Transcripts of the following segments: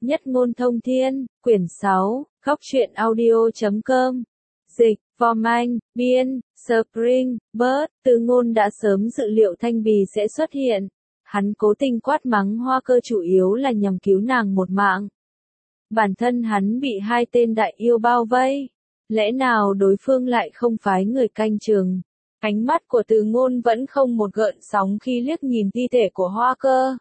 Nhất ngôn thông thiên, quyển 6, Góc truyện audio.com. Dịch, Vom Anh, biên, Spring, Bird. Từ Ngôn đã sớm dự liệu Thanh Bì sẽ xuất hiện. Hắn cố tình quát mắng Hoa Cơ chủ yếu là nhằm cứu nàng một mạng. Bản thân hắn bị hai tên đại yêu bao vây. Lẽ nào đối phương lại không phái người canh chừng? Ánh mắt của Từ Ngôn vẫn không một gợn sóng khi liếc nhìn thi thể của Hoa Cơ.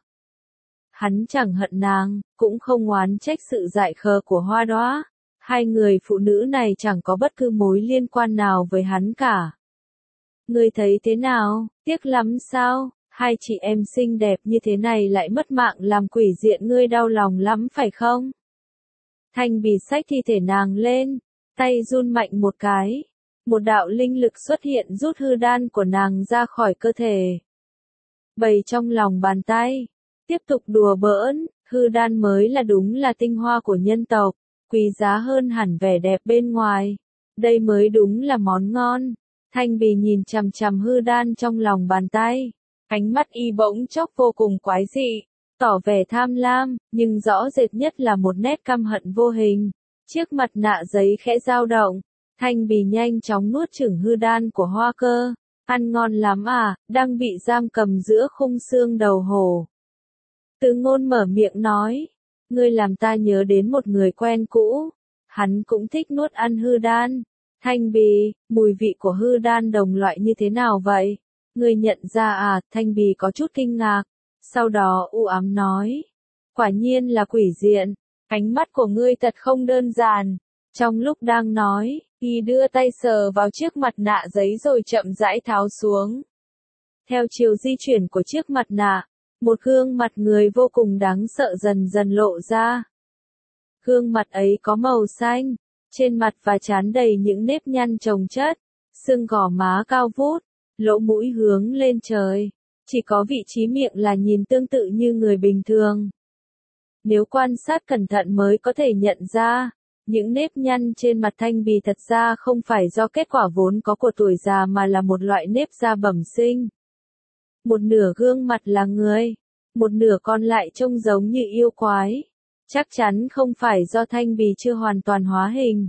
Hắn chẳng hận nàng, cũng không oán trách sự dại khờ của Hoa Đóa. Hai người phụ nữ này chẳng có bất cứ mối liên quan nào với hắn cả. Ngươi thấy thế nào, tiếc lắm sao? Hai chị em xinh đẹp như thế này lại mất mạng làm quỷ diện, ngươi đau lòng lắm phải không? Thanh Bì xách thi thể nàng lên, tay run mạnh một cái. Một đạo linh lực xuất hiện rút hư đan của nàng ra khỏi cơ thể. Bày trong lòng bàn tay, tiếp tục đùa bỡn, hư đan mới là đúng là tinh hoa của nhân tộc, quý giá hơn hẳn vẻ đẹp bên ngoài. Đây mới đúng là món ngon. Thanh Bì nhìn chằm chằm hư đan trong lòng bàn tay. Ánh mắt y bỗng chốc vô cùng quái dị, tỏ vẻ tham lam, nhưng rõ rệt nhất là một nét căm hận vô hình. Chiếc mặt nạ giấy khẽ dao động. Thanh Bì nhanh chóng nuốt chửng hư đan của Hoa Cơ. Ăn ngon lắm à, đang bị giam cầm giữa khung xương đầu hổ. Từ Ngôn mở miệng nói, ngươi làm ta nhớ đến một người quen cũ. Hắn cũng thích nuốt ăn hư đan. Thanh Bì, mùi vị của hư đan đồng loại như thế nào vậy? Ngươi nhận ra à? Thanh Bì có chút kinh ngạc. Sau đó u ám nói, quả nhiên là quỷ diện. Ánh mắt của ngươi thật không đơn giản. Trong lúc đang nói, y đưa tay sờ vào chiếc mặt nạ giấy rồi chậm rãi tháo xuống. Theo chiều di chuyển của chiếc mặt nạ, một gương mặt người vô cùng đáng sợ dần dần lộ ra. Gương mặt ấy có màu xanh, trên mặt và trán đầy những nếp nhăn chồng chất, xương gò má cao vút, lỗ mũi hướng lên trời, chỉ có vị trí miệng là nhìn tương tự như người bình thường. Nếu quan sát cẩn thận mới có thể nhận ra, những nếp nhăn trên mặt Thanh Bì thật ra không phải do kết quả vốn có của tuổi già mà là một loại nếp da bẩm sinh. Một nửa gương mặt là người, một nửa còn lại trông giống như yêu quái. Chắc chắn không phải do Thanh Bì chưa hoàn toàn hóa hình,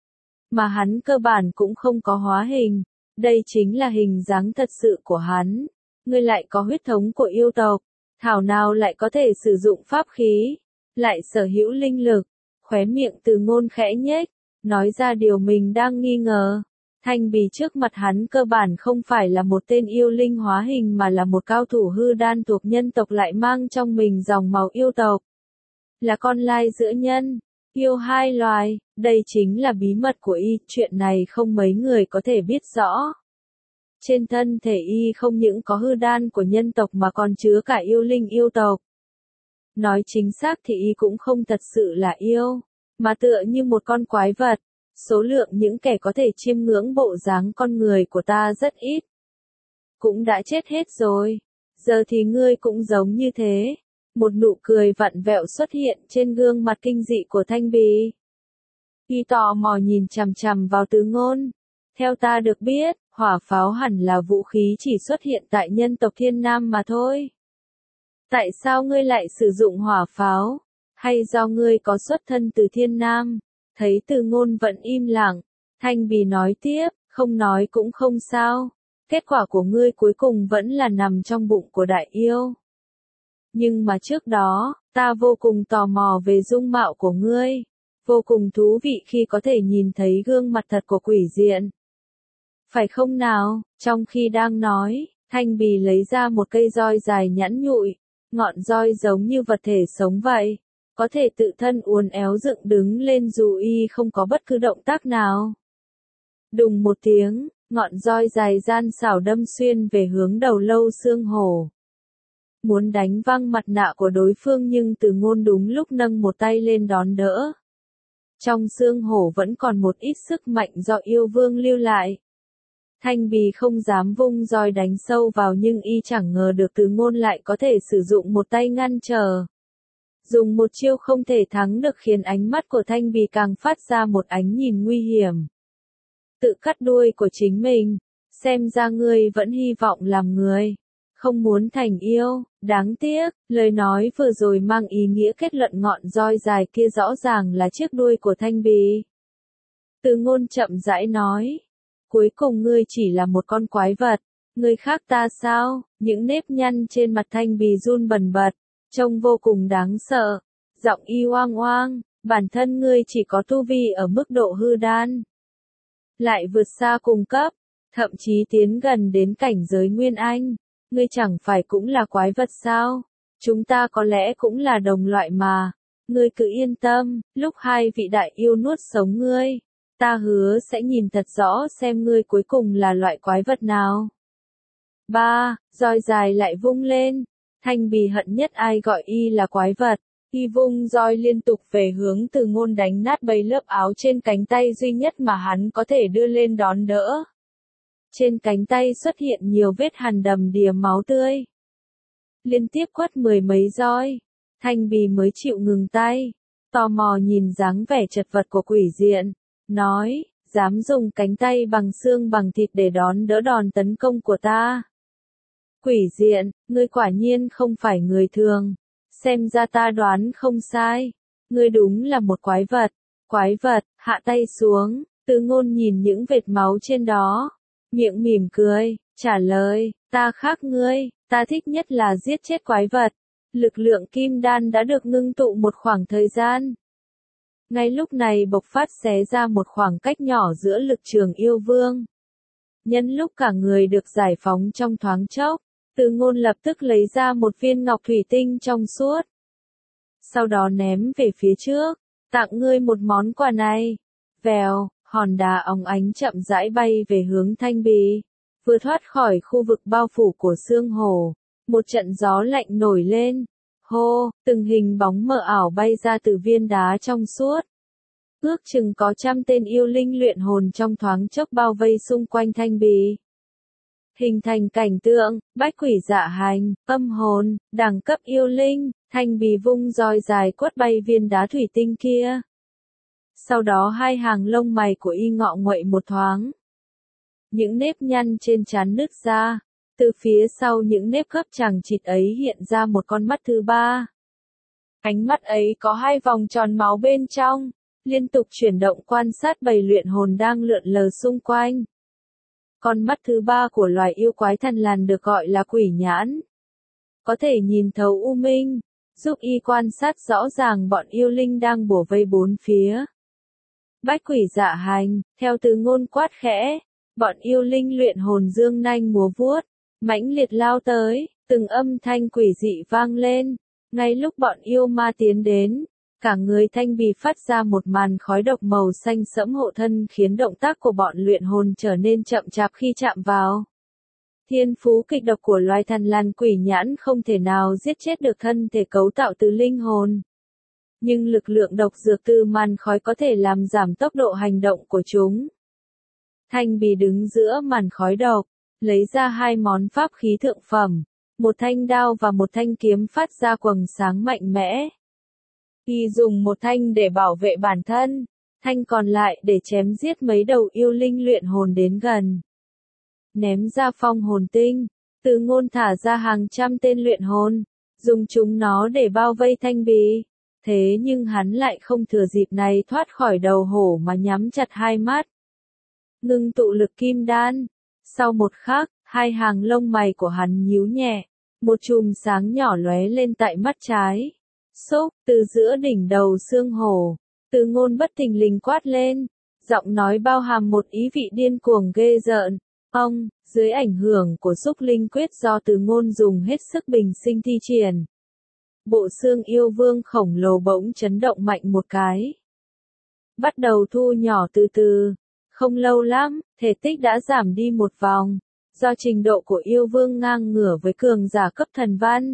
mà hắn cơ bản cũng không có hóa hình. Đây chính là hình dáng thật sự của hắn. Ngươi lại có huyết thống của yêu tộc, thảo nào lại có thể sử dụng pháp khí, lại sở hữu linh lực. Khóe miệng Từ Ngôn khẽ nhếch, nói ra điều mình đang nghi ngờ. Thanh Bì trước mặt hắn cơ bản không phải là một tên yêu linh hóa hình mà là một cao thủ hư đan thuộc nhân tộc lại mang trong mình dòng máu yêu tộc. Là con lai giữa nhân, yêu hai loài, đây chính là bí mật của y, chuyện này không mấy người có thể biết rõ. Trên thân thể y không những có hư đan của nhân tộc mà còn chứa cả yêu linh yêu tộc. Nói chính xác thì y cũng không thật sự là yêu, mà tựa như một con quái vật. Số lượng những kẻ có thể chiêm ngưỡng bộ dáng con người của ta rất ít. Cũng đã chết hết rồi. Giờ thì ngươi cũng giống như thế. Một nụ cười vặn vẹo xuất hiện trên gương mặt kinh dị của Thanh Bì. Y tò mò nhìn chằm chằm vào Từ Ngôn. Theo ta được biết, hỏa pháo hẳn là vũ khí chỉ xuất hiện tại nhân tộc Thiên Nam mà thôi. Tại sao ngươi lại sử dụng hỏa pháo? Hay do ngươi có xuất thân từ Thiên Nam? Thấy Từ Ngôn vẫn im lặng, Thanh Bì nói tiếp, không nói cũng không sao. Kết quả của ngươi cuối cùng vẫn là nằm trong bụng của đại yêu. Nhưng mà trước đó, ta vô cùng tò mò về dung mạo của ngươi. Vô cùng thú vị khi có thể nhìn thấy gương mặt thật của quỷ diện. Phải không nào? Trong khi đang nói, Thanh Bì lấy ra một cây roi dài nhẵn nhụi. Ngọn roi giống như vật thể sống vậy. Có thể tự thân uốn éo dựng đứng lên dù y không có bất cứ động tác nào. Đùng một tiếng, ngọn roi dài gian xảo đâm xuyên về hướng đầu lâu xương hổ. Muốn đánh văng mặt nạ của đối phương nhưng Từ Ngôn đúng lúc nâng một tay lên đón đỡ. Trong xương hổ vẫn còn một ít sức mạnh do yêu vương lưu lại. Thanh Bì không dám vung roi đánh sâu vào nhưng y chẳng ngờ được Từ Ngôn lại có thể sử dụng một tay ngăn trở. Dùng một chiêu không thể thắng được khiến ánh mắt của Thanh Bì càng phát ra một ánh nhìn nguy hiểm. Tự cắt đuôi của chính mình, xem ra ngươi vẫn hy vọng làm người. không muốn thành yêu, đáng tiếc, lời nói vừa rồi mang ý nghĩa kết luận ngọn roi dài kia rõ ràng là chiếc đuôi của Thanh Bì. Từ Ngôn chậm rãi nói, cuối cùng ngươi chỉ là một con quái vật, ngươi khác ta sao? Những nếp nhăn trên mặt Thanh Bì run bần bật, trông vô cùng đáng sợ, giọng y oang oang, bản thân ngươi chỉ có tu vi ở mức độ hư đan, lại vượt xa cùng cấp, thậm chí tiến gần đến cảnh giới Nguyên Anh, ngươi chẳng phải cũng là quái vật sao? Chúng ta có lẽ cũng là đồng loại mà, ngươi cứ yên tâm, lúc hai vị đại yêu nuốt sống ngươi, ta hứa sẽ nhìn thật rõ xem ngươi cuối cùng là loại quái vật nào. Roi dài lại vung lên, Thanh Bì hận nhất ai gọi y là quái vật, y vung roi liên tục về hướng Từ Ngôn đánh nát bầy lớp áo trên cánh tay duy nhất mà hắn có thể đưa lên đón đỡ. Trên cánh tay xuất hiện nhiều vết hằn đầm đìa máu tươi. Liên tiếp quất mười mấy roi, Thanh Bì mới chịu ngừng tay, tò mò nhìn dáng vẻ chật vật của quỷ diện, nói, dám dùng cánh tay bằng xương bằng thịt để đón đỡ đòn tấn công của ta. Quỷ diện, ngươi quả nhiên không phải người thường, xem ra ta đoán không sai, ngươi đúng là một quái vật, hạ tay xuống, Từ Ngôn nhìn những vệt máu trên đó, miệng mỉm cười, trả lời, ta khác ngươi, ta thích nhất là giết chết quái vật. Lực lượng kim đan đã được ngưng tụ một khoảng thời gian. Ngay lúc này bộc phát xé ra một khoảng cách nhỏ giữa lực trường yêu vương. Nhân lúc cả người được giải phóng trong thoáng chốc, Từ Ngôn lập tức lấy ra một viên ngọc thủy tinh trong suốt. Sau đó ném về phía trước, tặng ngươi một món quà này. Vèo, hòn đá óng ánh chậm rãi bay về hướng Thanh Bì. Vừa thoát khỏi khu vực bao phủ của xương hổ, một trận gió lạnh nổi lên. Hô, từng hình bóng mờ ảo bay ra từ viên đá trong suốt. Ước chừng có trăm tên yêu linh luyện hồn trong thoáng chốc bao vây xung quanh Thanh Bì. Hình thành cảnh tượng, bách quỷ dạ hành, âm hồn, đẳng cấp yêu linh, Thanh Bì vung roi dài quất bay viên đá thủy tinh kia. Sau đó hai hàng lông mày của y ngọ nguậy một thoáng. Những nếp nhăn trên trán nứt ra, từ phía sau những nếp gấp chằng chịt ấy hiện ra một con mắt thứ ba. Ánh mắt ấy có hai vòng tròn máu bên trong, liên tục chuyển động quan sát bầy luyện hồn đang lượn lờ xung quanh. Con mắt thứ ba của loài yêu quái thần lằn được gọi là quỷ nhãn. Có thể nhìn thấu u minh, giúp y quan sát rõ ràng bọn yêu linh đang bủa vây bốn phía. Bách quỷ dạ hành, theo Từ Ngôn quát khẽ, bọn yêu linh luyện hồn dương nanh múa vuốt, mãnh liệt lao tới, từng âm thanh quỷ dị vang lên. Ngay lúc bọn yêu ma tiến đến, cả người Thanh Bì phát ra một màn khói độc màu xanh sẫm hộ thân khiến động tác của bọn luyện hồn trở nên chậm chạp khi chạm vào. Thiên phú kịch độc của loài thần lằn quỷ nhãn không thể nào giết chết được thân thể cấu tạo từ linh hồn. Nhưng lực lượng độc dược từ màn khói có thể làm giảm tốc độ hành động của chúng. Thanh Bì đứng giữa màn khói độc, lấy ra hai món pháp khí thượng phẩm, một thanh đao và một thanh kiếm phát ra quầng sáng mạnh mẽ. Y dùng một thanh để bảo vệ bản thân, thanh còn lại để chém giết mấy đầu yêu linh luyện hồn đến gần. Ném ra phong hồn tinh, Từ Ngôn thả ra hàng trăm tên luyện hồn, dùng chúng nó để bao vây Thanh Bì. Thế nhưng hắn lại không thừa dịp này thoát khỏi đầu hổ mà nhắm chặt hai mắt. Ngưng tụ lực kim đan. Sau một khắc, hai hàng lông mày của hắn nhíu nhẹ, một chùm sáng nhỏ lóe lên tại mắt trái. Xúc, từ giữa đỉnh đầu xương hổ, Từ Ngôn bất thình lình quát lên, giọng nói bao hàm một ý vị điên cuồng ghê rợn. Ông, dưới ảnh hưởng của xúc linh quyết do Từ Ngôn dùng hết sức bình sinh thi triển. Bộ xương yêu vương khổng lồ bỗng chấn động mạnh một cái. Bắt đầu thu nhỏ từ từ. Không lâu lắm, thể tích đã giảm đi một vòng. Do trình độ của yêu vương ngang ngửa với cường giả cấp thần văn.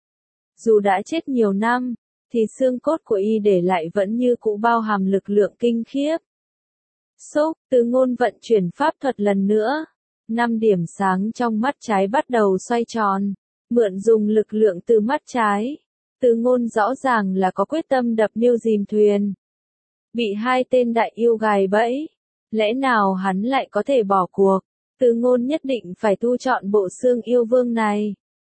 Dù đã chết nhiều năm, thì xương cốt của y để lại vẫn như cũ bao hàm lực lượng kinh khiếp. Xúc, Từ Ngôn vận chuyển pháp thuật lần nữa. 5 điểm sáng trong mắt trái bắt đầu xoay tròn. Mượn dùng lực lượng từ mắt trái. Từ Ngôn rõ ràng là có quyết tâm đập niêu dìm thuyền. Bị hai tên đại yêu gài bẫy. Lẽ nào hắn lại có thể bỏ cuộc? Từ Ngôn nhất định phải tu chọn bộ xương yêu vương này.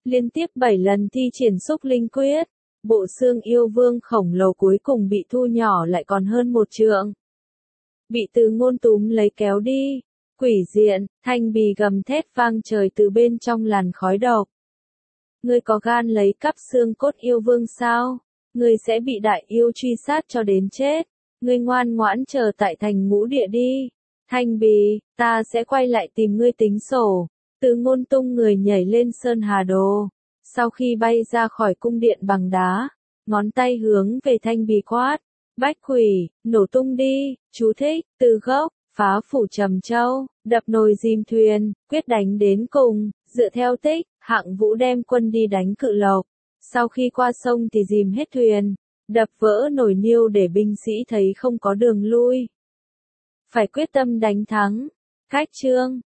Liên tiếp 7 lần thi triển xúc linh quyết, bộ xương yêu vương khổng lồ cuối cùng bị thu nhỏ lại còn hơn 1 trượng. Bị Từ Ngôn túm lấy kéo đi. Quỷ diện, Thanh Bì gầm thét vang trời từ bên trong làn khói độc. Ngươi có gan lấy cắp xương cốt yêu vương sao? Ngươi sẽ bị đại yêu truy sát cho đến chết. Ngươi ngoan ngoãn chờ tại thành Ngũ Địa đi. Thanh Bì, ta sẽ quay lại tìm ngươi tính sổ. Từ Ngôn tung người nhảy lên Sơn Hà Đồ. Sau khi bay ra khỏi cung điện bằng đá, ngón tay hướng về Thanh Bì quát. Bách quỷ, nổ tung đi, chú thích, từ gốc, phá phủ trầm châu, đập nồi dìm thuyền, quyết đánh đến cùng, dựa theo tích, Hạng Vũ đem quân đi đánh Cự Lộc. Sau khi qua sông thì dìm hết thuyền, đập vỡ nồi niêu để binh sĩ thấy không có đường lui. Phải quyết tâm đánh thắng. Khách chương